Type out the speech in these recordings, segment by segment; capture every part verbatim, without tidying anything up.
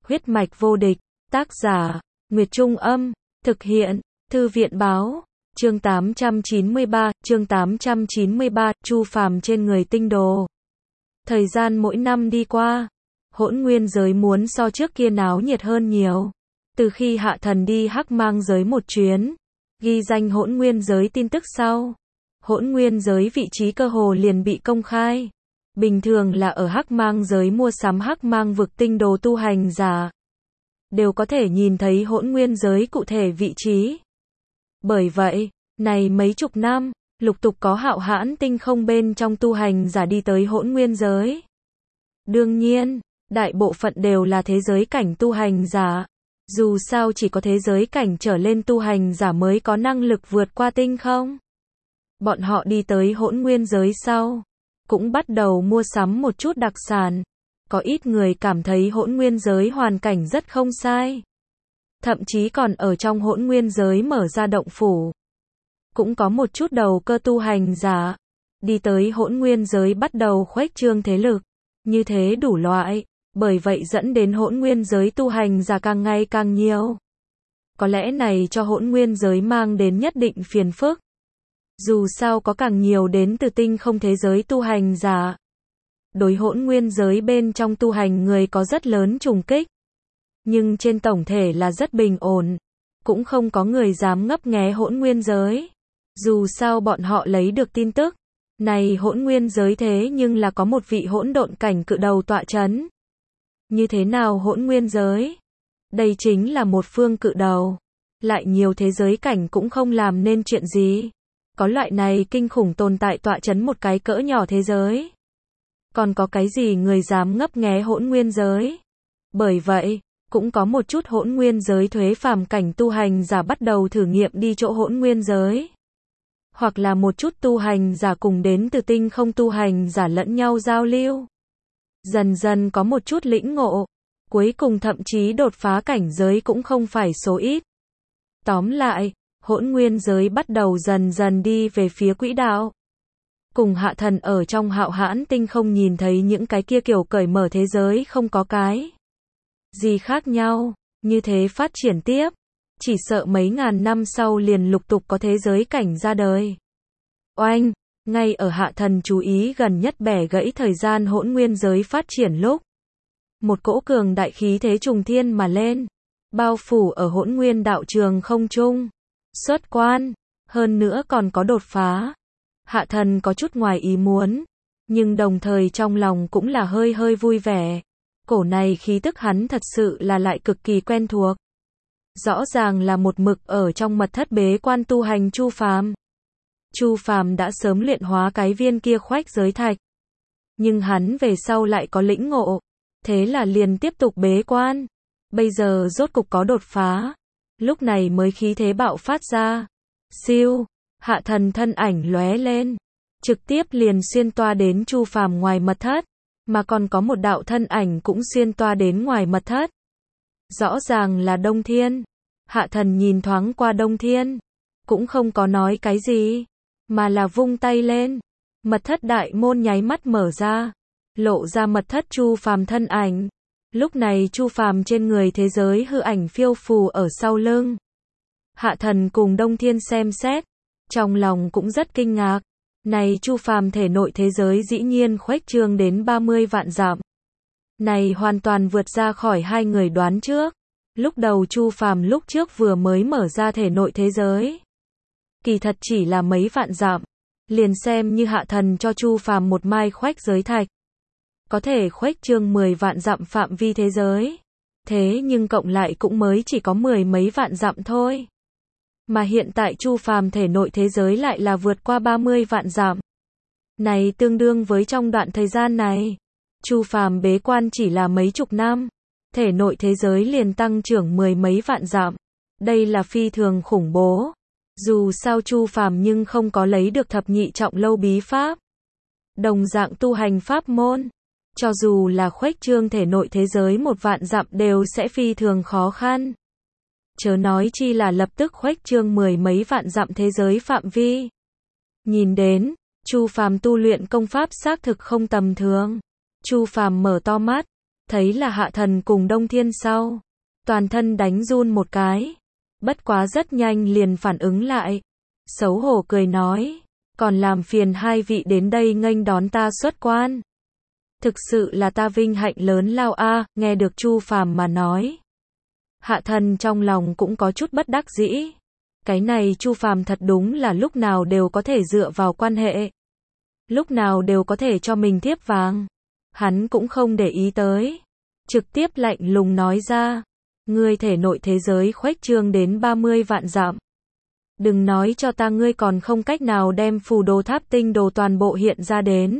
Huyết mạch vô địch, tác giả, Nguyệt Trung Âm, thực hiện, Thư viện Báo, chương tám trăm chín mươi ba, chương tám trăm chín mươi ba, Chu Phàm trên người tinh đồ. Thời gian mỗi năm đi qua, hỗn nguyên giới muốn so trước kia náo nhiệt hơn nhiều. Từ khi Hạ Thần đi Hắc Mang giới một chuyến, ghi danh hỗn nguyên giới tin tức sau, hỗn nguyên giới vị trí cơ hồ liền bị công khai. Bình thường là ở Hắc Mang giới mua sắm Hắc Mang vực tinh đồ tu hành giả, đều có thể nhìn thấy hỗn nguyên giới cụ thể vị trí. Bởi vậy, này mấy chục năm, lục tục có hạo hãn tinh không bên trong tu hành giả đi tới hỗn nguyên giới. Đương nhiên, đại bộ phận đều là thế giới cảnh tu hành giả. Dù sao chỉ có thế giới cảnh trở lên tu hành giả mới có năng lực vượt qua tinh không. Bọn họ đi tới hỗn nguyên giới sau, cũng bắt đầu mua sắm một chút đặc sản. Có ít người cảm thấy hỗn nguyên giới hoàn cảnh rất không sai. Thậm chí còn ở trong hỗn nguyên giới mở ra động phủ. Cũng có một chút đầu cơ tu hành giả, đi tới hỗn nguyên giới bắt đầu khuếch trương thế lực. Như thế đủ loại, bởi vậy dẫn đến hỗn nguyên giới tu hành giả càng ngày càng nhiều. Có lẽ này cho hỗn nguyên giới mang đến nhất định phiền phức. Dù sao có càng nhiều đến từ tinh không thế giới tu hành giả. Đối hỗn nguyên giới bên trong tu hành người có rất lớn trùng kích. Nhưng trên tổng thể là rất bình ổn. Cũng không có người dám ngấp nghé hỗn nguyên giới. Dù sao bọn họ lấy được tin tức. Này hỗn nguyên giới thế nhưng là có một vị hỗn độn cảnh cự đầu tọa chấn. Như thế nào hỗn nguyên giới? Đây chính là một phương cự đầu. Lại nhiều thế giới cảnh cũng không làm nên chuyện gì. Có loại này kinh khủng tồn tại tọa chấn một cái cỡ nhỏ thế giới. Còn có cái gì người dám ngấp nghé hỗn nguyên giới? Bởi vậy, cũng có một chút hỗn nguyên giới thuế phàm cảnh tu hành giả bắt đầu thử nghiệm đi chỗ hỗn nguyên giới. Hoặc là một chút tu hành giả cùng đến từ tinh không tu hành giả lẫn nhau giao lưu. Dần dần có một chút lĩnh ngộ. Cuối cùng thậm chí đột phá cảnh giới cũng không phải số ít. Tóm lại, hỗn nguyên giới bắt đầu dần dần đi về phía quỹ đạo. Cùng Hạ Thần ở trong hạo hãn tinh không nhìn thấy những cái kia kiểu cởi mở thế giới không có cái gì khác nhau, như thế phát triển tiếp. Chỉ sợ mấy ngàn năm sau liền lục tục có thế giới cảnh ra đời. Oanh, ngay ở Hạ Thần chú ý gần nhất bẻ gãy thời gian hỗn nguyên giới phát triển lúc. Một cỗ cường đại khí thế trùng thiên mà lên, bao phủ ở hỗn nguyên đạo trường không trung. Xuất quan, hơn nữa còn có đột phá. Hạ Thần có chút ngoài ý muốn, nhưng đồng thời trong lòng cũng là hơi hơi vui vẻ. Cổ này khí tức hắn thật sự là lại cực kỳ quen thuộc. Rõ ràng là một mực ở trong mật thất bế quan tu hành Chu Phàm. Chu Phàm đã sớm luyện hóa cái viên kia khuếch giới thạch. Nhưng hắn về sau lại có lĩnh ngộ, thế là liền tiếp tục bế quan. Bây giờ rốt cục có đột phá, lúc này mới khí thế bạo phát ra. Siêu, Hạ Thần thân ảnh lóe lên, trực tiếp liền xuyên toa đến Chu Phàm ngoài mật thất, mà còn có một đạo thân ảnh cũng xuyên toa đến ngoài mật thất. Rõ ràng là Đông Thiên. Hạ Thần nhìn thoáng qua Đông Thiên, cũng không có nói cái gì, mà là vung tay lên. Mật thất đại môn nháy mắt mở ra, lộ ra mật thất Chu Phàm thân ảnh. Lúc này Chu Phàm trên người thế giới hư ảnh phiêu phù ở sau lưng. Hạ Thần cùng Đông Thiên xem xét, trong lòng cũng rất kinh ngạc. Này Chu Phàm thể nội thế giới dĩ nhiên khuếch trương đến ba mươi vạn dặm. Này hoàn toàn vượt ra khỏi hai người đoán trước. Lúc đầu Chu Phàm lúc trước vừa mới mở ra thể nội thế giới, kỳ thật chỉ là mấy vạn dặm, liền xem như Hạ Thần cho Chu Phàm một mai khuếch giới thạch, có thể khuếch trương mười vạn dặm phạm vi thế giới. Thế nhưng cộng lại cũng mới chỉ có mười mấy vạn dặm thôi. Mà hiện tại Chu Phàm thể nội thế giới lại là vượt qua ba mươi vạn dặm. Này tương đương với trong đoạn thời gian này, Chu Phàm bế quan chỉ là mấy chục năm, thể nội thế giới liền tăng trưởng mười mấy vạn dặm. Đây là phi thường khủng bố. Dù sao Chu Phàm nhưng không có lấy được thập nhị trọng lâu bí pháp. Đồng dạng tu hành pháp môn, cho dù là khuếch trương thể nội thế giới một vạn dặm đều sẽ phi thường khó khăn. Chớ nói chi là lập tức khuếch trương mười mấy vạn dặm thế giới phạm vi. Nhìn đến, Chu Phàm tu luyện công pháp xác thực không tầm thường. Chu Phàm mở to mắt, thấy là Hạ Thần cùng Đông Thiên sau, toàn thân đánh run một cái, bất quá rất nhanh liền phản ứng lại, xấu hổ cười nói, còn làm phiền hai vị đến đây nghênh đón ta xuất quan. Thực sự là ta vinh hạnh lớn lao a. Nghe được Chu Phàm mà nói, Hạ Thần trong lòng cũng có chút bất đắc dĩ. Cái này Chu Phàm thật đúng là lúc nào đều có thể dựa vào quan hệ, lúc nào đều có thể cho mình thiếp vàng. Hắn cũng không để ý tới, trực tiếp lạnh lùng nói ra, ngươi thể nội thế giới khuếch trương đến ba mươi vạn dặm. Đừng nói cho ta ngươi còn không cách nào đem phù đồ tháp tinh đồ toàn bộ hiện ra đến.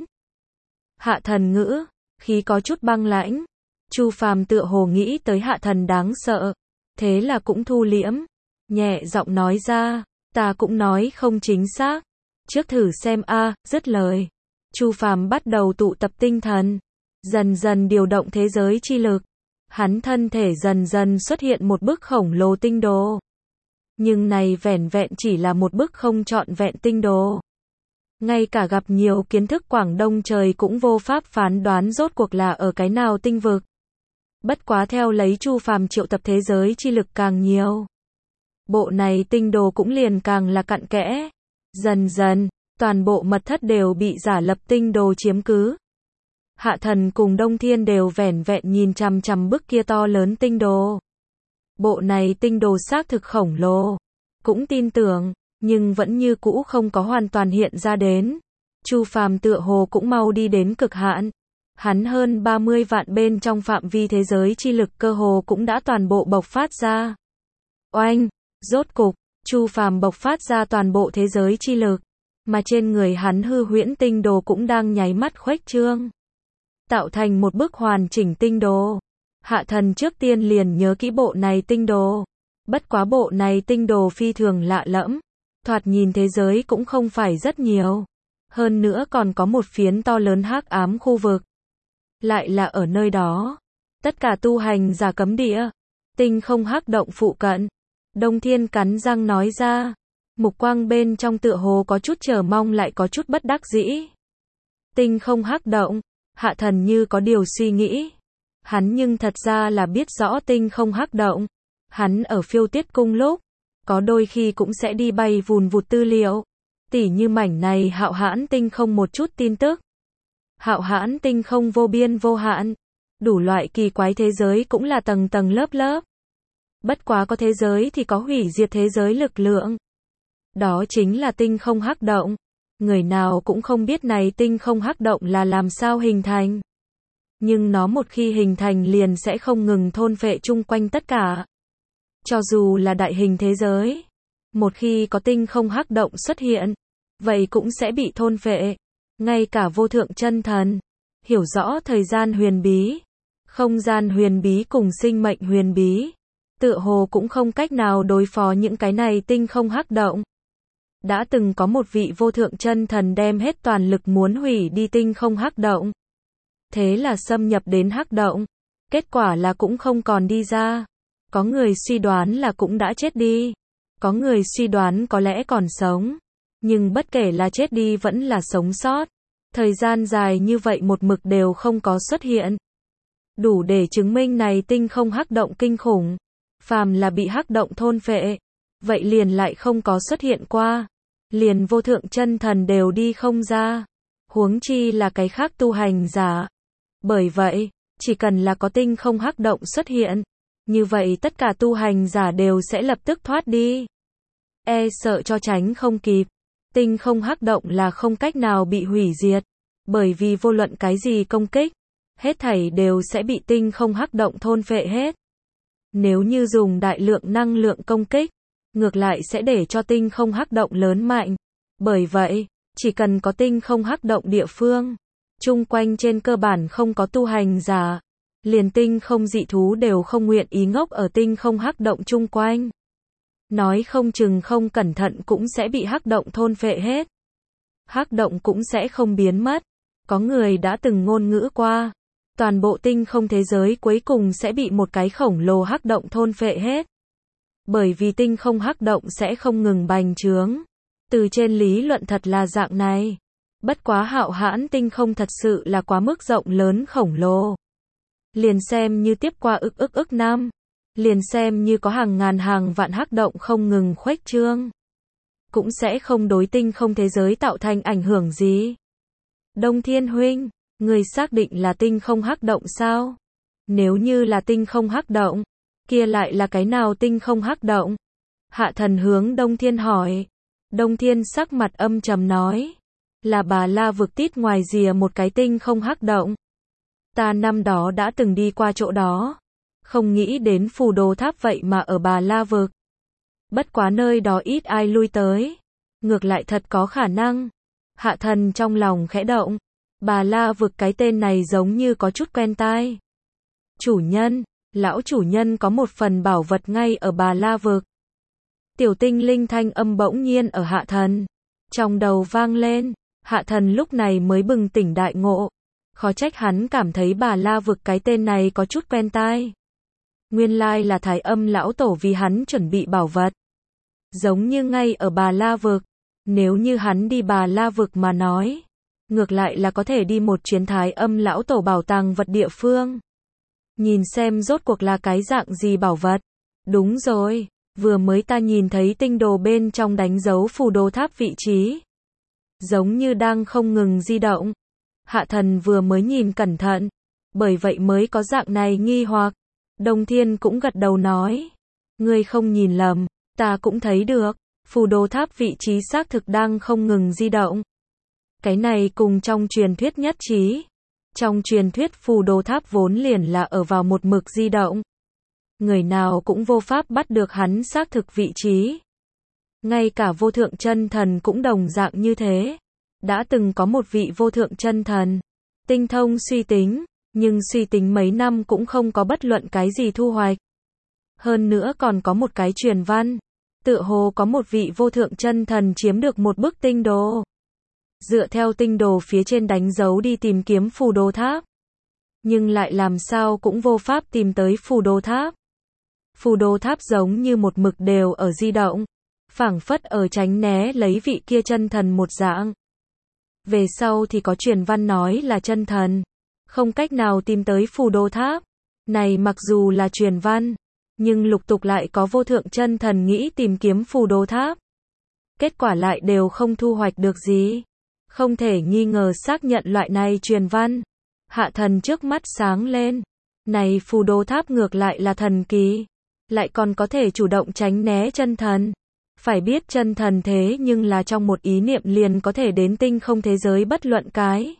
Hạ Thần ngữ khí có chút băng lãnh. Chu Phàm tựa hồ nghĩ tới Hạ Thần đáng sợ, thế là cũng thu liễm, nhẹ giọng nói ra, ta cũng nói không chính xác, trước thử xem a. Dứt lời, Chu Phàm bắt đầu tụ tập tinh thần, dần dần điều động thế giới chi lực. Hắn thân thể dần dần xuất hiện một bức khổng lồ tinh đồ. Nhưng này vẻn vẹn chỉ là một bức không trọn vẹn tinh đồ. Ngay cả gặp nhiều kiến thức Quảng Đông trời cũng vô pháp phán đoán rốt cuộc là ở cái nào tinh vực. Bất quá theo lấy Chu Phàm triệu tập thế giới chi lực càng nhiều, bộ này tinh đồ cũng liền càng là cặn kẽ. Dần dần, toàn bộ mật thất đều bị giả lập tinh đồ chiếm cứ. Hạ Thần cùng Đông Thiên đều vẻn vẹn nhìn chằm chằm bức kia to lớn tinh đồ. Bộ này tinh đồ xác thực khổng lồ, cũng tin tưởng, nhưng vẫn như cũ không có hoàn toàn hiện ra đến. Chu Phàm tựa hồ cũng mau đi đến cực hạn. Hắn hơn ba mươi vạn bên trong phạm vi thế giới chi lực cơ hồ cũng đã toàn bộ bộc phát ra. Oanh, rốt cục, Chu Phàm bộc phát ra toàn bộ thế giới chi lực, mà trên người hắn hư huyễn tinh đồ cũng đang nháy mắt khuếch trương, tạo thành một bức hoàn chỉnh tinh đồ. Hạ Thần trước tiên liền nhớ kỹ bộ này tinh đồ. Bất quá bộ này tinh đồ phi thường lạ lẫm, thoạt nhìn thế giới cũng không phải rất nhiều. Hơn nữa còn có một phiến to lớn hắc ám khu vực. Lại là ở nơi đó, tất cả tu hành giả cấm địa, tinh không hắc động phụ cận. Đông Thiên cắn răng nói ra, mục quang bên trong tựa hồ có chút chờ mong lại có chút bất đắc dĩ. Tinh không hắc động, Hạ Thần như có điều suy nghĩ. Hắn nhưng thật ra là biết rõ tinh không hắc động. Hắn ở Phiêu Tiết Cung lúc, có đôi khi cũng sẽ đi bay vùn vụt tư liệu. Tỉ như mảnh này Hạo Hãn tinh không một chút tin tức. Hạo Hãn tinh không vô biên vô hạn, đủ loại kỳ quái thế giới cũng là tầng tầng lớp lớp. Bất quá có thế giới thì có hủy diệt thế giới lực lượng. Đó chính là tinh không hắc động. Người nào cũng không biết này tinh không hắc động là làm sao hình thành. Nhưng nó một khi hình thành liền sẽ không ngừng thôn phệ chung quanh tất cả. Cho dù là đại hình thế giới, một khi có tinh không hắc động xuất hiện, vậy cũng sẽ bị thôn phệ. Ngay cả vô thượng chân thần, hiểu rõ thời gian huyền bí, không gian huyền bí cùng sinh mệnh huyền bí, tựa hồ cũng không cách nào đối phó những cái này tinh không hắc động. Đã từng có một vị vô thượng chân thần đem hết toàn lực muốn hủy đi tinh không hắc động. Thế là xâm nhập đến hắc động, kết quả là cũng không còn đi ra. Có người suy đoán là cũng đã chết đi, có người suy đoán có lẽ còn sống. Nhưng bất kể là chết đi vẫn là sống sót, thời gian dài như vậy một mực đều không có xuất hiện. Đủ để chứng minh này tinh không hắc động kinh khủng. Phàm là bị hắc động thôn phệ, vậy liền lại không có xuất hiện qua. Liền vô thượng chân thần đều đi không ra, huống chi là cái khác tu hành giả. Bởi vậy, chỉ cần là có tinh không hắc động xuất hiện, như vậy tất cả tu hành giả đều sẽ lập tức thoát đi. E sợ cho tránh không kịp. Tinh không hắc động là không cách nào bị hủy diệt, bởi vì vô luận cái gì công kích, hết thảy đều sẽ bị tinh không hắc động thôn phệ hết. Nếu như dùng đại lượng năng lượng công kích, ngược lại sẽ để cho tinh không hắc động lớn mạnh. Bởi vậy, chỉ cần có tinh không hắc động địa phương, chung quanh trên cơ bản không có tu hành giả, liền tinh không dị thú đều không nguyện ý ngốc ở tinh không hắc động chung quanh. Nói không chừng không cẩn thận cũng sẽ bị hắc động thôn phệ hết. Hắc động cũng sẽ không biến mất. Có người đã từng ngôn ngữ qua, toàn bộ tinh không thế giới cuối cùng sẽ bị một cái khổng lồ hắc động thôn phệ hết. Bởi vì tinh không hắc động sẽ không ngừng bành trướng. Từ trên lý luận thật là dạng này. Bất quá Hạo Hãn tinh không thật sự là quá mức rộng lớn khổng lồ. liền xem như tiếp qua ức ức ức năm, liền xem như có hàng ngàn hàng vạn hắc động không ngừng khuếch trương, cũng sẽ không đối tinh không thế giới tạo thành ảnh hưởng gì. Đông Thiên huynh, người xác định là tinh không hắc động sao? Nếu như là tinh không hắc động, kia lại là cái nào tinh không hắc động? Hạ thần hướng Đông Thiên hỏi. Đông Thiên sắc mặt âm trầm nói, là Bà La vực tít ngoài rìa một cái tinh không hắc động. Ta năm đó đã từng đi qua chỗ đó, không nghĩ đến phù đồ tháp vậy mà ở Bà La vực. Bất quá nơi đó ít ai lui tới, ngược lại thật có khả năng. Hạ thần trong lòng khẽ động, Bà La vực cái tên này giống như có chút quen tai. Chủ nhân, lão chủ nhân có một phần bảo vật ngay ở Bà La vực. Tiểu tinh linh thanh âm bỗng nhiên ở hạ thần trong đầu vang lên, hạ thần lúc này mới bừng tỉnh đại ngộ. Khó trách hắn cảm thấy Bà La vực cái tên này có chút quen tai. Nguyên lai là Thái Âm lão tổ vì hắn chuẩn bị bảo vật. Giống như ngay ở Bà La vực, nếu như hắn đi Bà La vực mà nói, ngược lại là có thể đi một chuyến Thái Âm lão tổ bảo tàng vật địa phương. Nhìn xem rốt cuộc là cái dạng gì bảo vật. Đúng rồi, vừa mới ta nhìn thấy tinh đồ bên trong đánh dấu phù đồ tháp vị trí. Giống như đang không ngừng di động. Hạ thần vừa mới nhìn cẩn thận, bởi vậy mới có dạng này nghi hoặc. Đông Thiên cũng gật đầu nói, ngươi không nhìn lầm, ta cũng thấy được, phù đồ tháp vị trí xác thực đang không ngừng di động. Cái này cùng trong truyền thuyết nhất trí. Trong truyền thuyết phù đồ tháp vốn liền là ở vào một mực di động. Người nào cũng vô pháp bắt được hắn xác thực vị trí. Ngay cả vô thượng chân thần cũng đồng dạng như thế. Đã từng có một vị vô thượng chân thần, tinh thông suy tính, nhưng suy tính mấy năm cũng không có bất luận cái gì thu hoạch. Hơn nữa còn có một cái truyền văn, tựa hồ có một vị vô thượng chân thần chiếm được một bức tinh đồ. Dựa theo tinh đồ phía trên đánh dấu đi tìm kiếm phù đồ tháp. Nhưng lại làm sao cũng vô pháp tìm tới phù đồ tháp. Phù đồ tháp giống như một mực đều ở di động, phảng phất ở tránh né lấy vị kia chân thần một dạng. Về sau thì có truyền văn nói là chân thần không cách nào tìm tới phù đồ tháp. Này mặc dù là truyền văn, nhưng lục tục lại có vô thượng chân thần nghĩ tìm kiếm phù đồ tháp. Kết quả lại đều không thu hoạch được gì. Không thể nghi ngờ xác nhận loại này truyền văn. Hạ thần trước mắt sáng lên. Này phù đồ tháp ngược lại là thần kỳ. Lại còn có thể chủ động tránh né chân thần. Phải biết chân thần thế nhưng là trong một ý niệm liền có thể đến tinh không thế giới bất luận cái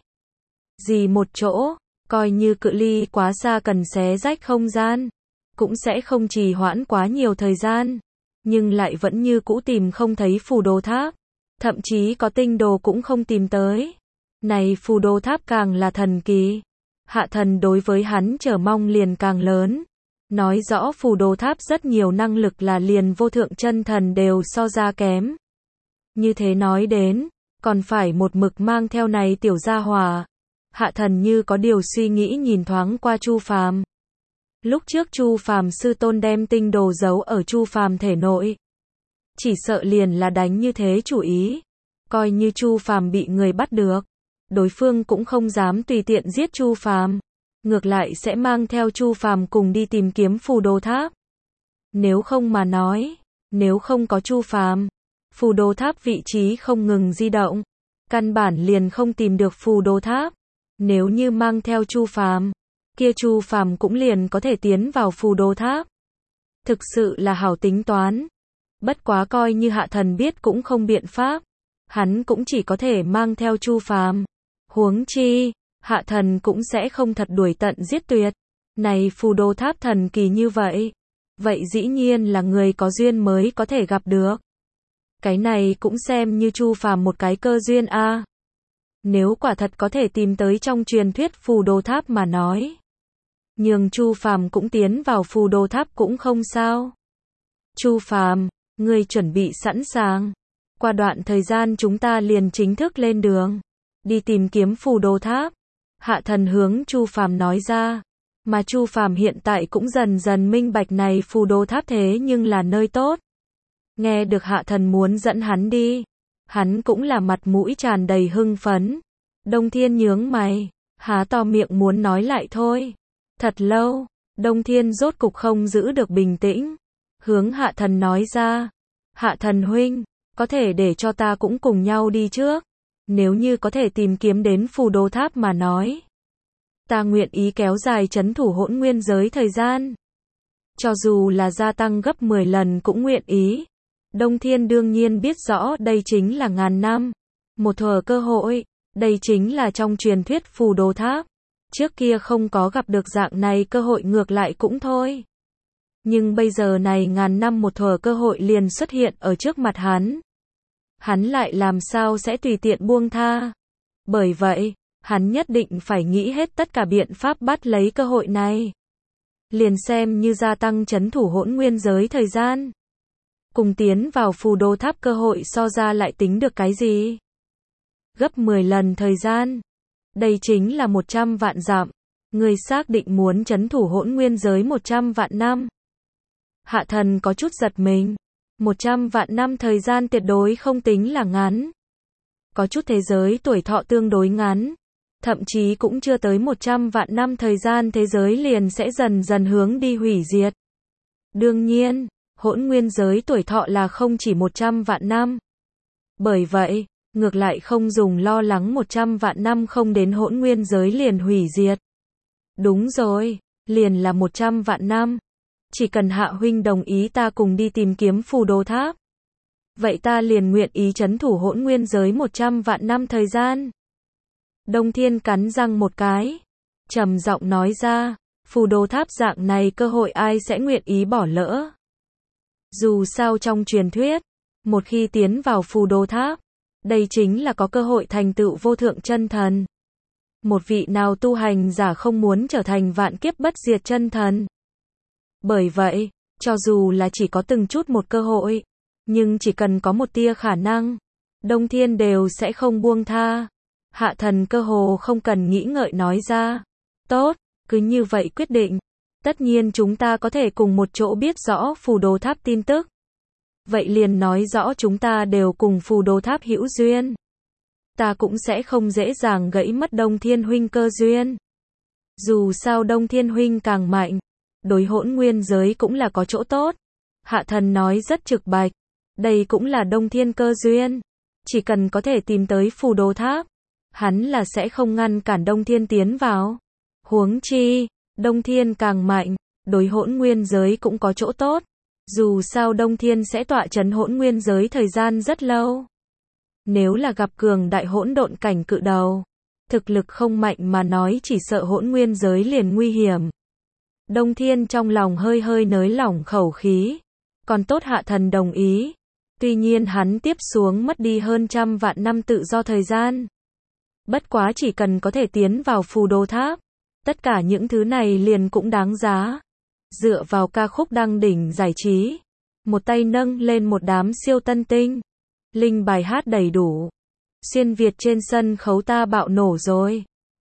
gì một chỗ. Coi như cự ly quá xa cần xé rách không gian, cũng sẽ không trì hoãn quá nhiều thời gian. Nhưng lại vẫn như cũ tìm không thấy phù đồ tháp. Thậm chí có tinh đồ cũng không tìm tới. Này phù đồ tháp càng là thần kỳ. Hạ thần đối với hắn chờ mong liền càng lớn. Nói rõ phù đồ tháp rất nhiều năng lực là liền vô thượng chân thần đều so ra kém. Như thế nói đến, còn phải một mực mang theo này tiểu gia hỏa. Hạ thần như có điều suy nghĩ nhìn thoáng qua Chu Phàm. Lúc trước Chu Phàm sư tôn đem tinh đồ giấu ở Chu Phàm thể nội. Chỉ sợ liền là đánh như thế chủ ý. Coi như Chu Phàm bị người bắt được, đối phương cũng không dám tùy tiện giết Chu Phàm, ngược lại sẽ mang theo Chu Phàm cùng đi tìm kiếm phù đồ tháp. Nếu không mà nói, nếu không có Chu Phàm, phù đồ tháp vị trí không ngừng di động, căn bản liền không tìm được phù đồ tháp. Nếu như mang theo Chu Phàm, kia Chu Phàm cũng liền có thể tiến vào phù đồ tháp. Thực sự là hảo tính toán. Bất quá coi như hạ thần biết cũng không biện pháp. Hắn cũng chỉ có thể mang theo Chu Phàm. Huống chi, hạ thần cũng sẽ không thật đuổi tận giết tuyệt. Này phù đồ tháp thần kỳ như vậy. Vậy dĩ nhiên là người có duyên mới có thể gặp được. Cái này cũng xem như Chu Phàm một cái cơ duyên a. À. Nếu quả thật có thể tìm tới trong truyền thuyết phù đồ tháp mà nói, nhường Chu Phàm cũng tiến vào phù đồ tháp cũng không sao. Chu Phàm, ngươi chuẩn bị sẵn sàng. Qua đoạn thời gian chúng ta liền chính thức lên đường, đi tìm kiếm phù đồ tháp. Hạ thần hướng Chu Phàm nói ra. Mà Chu Phàm hiện tại cũng dần dần minh bạch này phù đồ tháp thế nhưng là nơi tốt. Nghe được hạ thần muốn dẫn hắn đi, hắn cũng là mặt mũi tràn đầy hưng phấn. Đông Thiên nhướng mày, há to miệng muốn nói lại thôi. Thật lâu, Đông Thiên rốt cục không giữ được bình tĩnh, hướng Hạ Thần nói ra, Hạ Thần huynh, có thể để cho ta cũng cùng nhau đi trước, nếu như có thể tìm kiếm đến phù đồ tháp mà nói. Ta nguyện ý kéo dài trấn thủ hỗn nguyên giới thời gian. Cho dù là gia tăng gấp mười lần cũng nguyện ý. Đông Thiên đương nhiên biết rõ đây chính là ngàn năm. Một thuở cơ hội, đây chính là trong truyền thuyết phù đồ tháp. Trước kia không có gặp được dạng này cơ hội ngược lại cũng thôi. Nhưng bây giờ này ngàn năm một thuở cơ hội liền xuất hiện ở trước mặt hắn. Hắn lại làm sao sẽ tùy tiện buông tha. Bởi vậy, hắn nhất định phải nghĩ hết tất cả biện pháp bắt lấy cơ hội này. Liền xem như gia tăng trấn thủ hỗn nguyên giới thời gian. Cùng tiến vào phù đồ tháp cơ hội so ra lại tính được cái gì? Gấp mười lần thời gian. Đây chính là một trăm vạn dặm. Người xác định muốn trấn thủ hỗn nguyên giới một trăm vạn năm. Hạ Thần có chút giật mình. một trăm vạn năm thời gian tuyệt đối không tính là ngắn. Có chút thế giới tuổi thọ tương đối ngắn. Thậm chí cũng chưa tới một trăm vạn năm thời gian thế giới liền sẽ dần dần hướng đi hủy diệt. Đương nhiên, hỗn nguyên giới tuổi thọ là không chỉ một trăm vạn năm. Bởi vậy, ngược lại không dùng lo lắng một trăm vạn năm không đến hỗn nguyên giới liền hủy diệt. Đúng rồi, liền là một trăm vạn năm. Chỉ cần Hạ huynh đồng ý ta cùng đi tìm kiếm phù đồ tháp. Vậy ta liền nguyện ý trấn thủ hỗn nguyên giới một trăm vạn năm thời gian. Đông Thiên cắn răng một cái, trầm giọng nói ra, phù đồ tháp dạng này cơ hội ai sẽ nguyện ý bỏ lỡ. Dù sao trong truyền thuyết, một khi tiến vào phù đồ tháp, đây chính là có cơ hội thành tựu vô thượng chân thần. Một vị nào tu hành giả không muốn trở thành vạn kiếp bất diệt chân thần. Bởi vậy, cho dù là chỉ có từng chút một cơ hội, nhưng chỉ cần có một tia khả năng, Đông Thiên đều sẽ không buông tha. Hạ Thần cơ hồ không cần nghĩ ngợi nói ra. Tốt, cứ như vậy quyết định. Tất nhiên chúng ta có thể cùng một chỗ biết rõ phù đồ tháp tin tức. Vậy liền nói rõ chúng ta đều cùng phù đồ tháp hữu duyên. Ta cũng sẽ không dễ dàng gãy mất Đông Thiên huynh cơ duyên. Dù sao Đông Thiên huynh càng mạnh, đối hỗn nguyên giới cũng là có chỗ tốt. Hạ Thần nói rất trực bạch. Đây cũng là Đông Thiên cơ duyên. Chỉ cần có thể tìm tới phù đồ tháp, hắn là sẽ không ngăn cản Đông Thiên tiến vào. Huống chi, Đông Thiên càng mạnh, đối hỗn nguyên giới cũng có chỗ tốt. Dù sao Đông Thiên sẽ tọa trấn hỗn nguyên giới thời gian rất lâu. Nếu là gặp cường đại hỗn độn cảnh cự đầu, thực lực không mạnh mà nói chỉ sợ hỗn nguyên giới liền nguy hiểm. Đông Thiên trong lòng hơi hơi nới lỏng khẩu khí. Còn tốt Hạ Thần đồng ý. Tuy nhiên hắn tiếp xuống mất đi hơn trăm vạn năm tự do thời gian. Bất quá chỉ cần có thể tiến vào phù đồ tháp, tất cả những thứ này liền cũng đáng giá. Dựa vào ca khúc đăng đỉnh giải trí, một tay nâng lên một đám siêu tân tinh, linh bài hát đầy đủ. Xuyên Việt trên sân khấu ta bạo nổ rồi.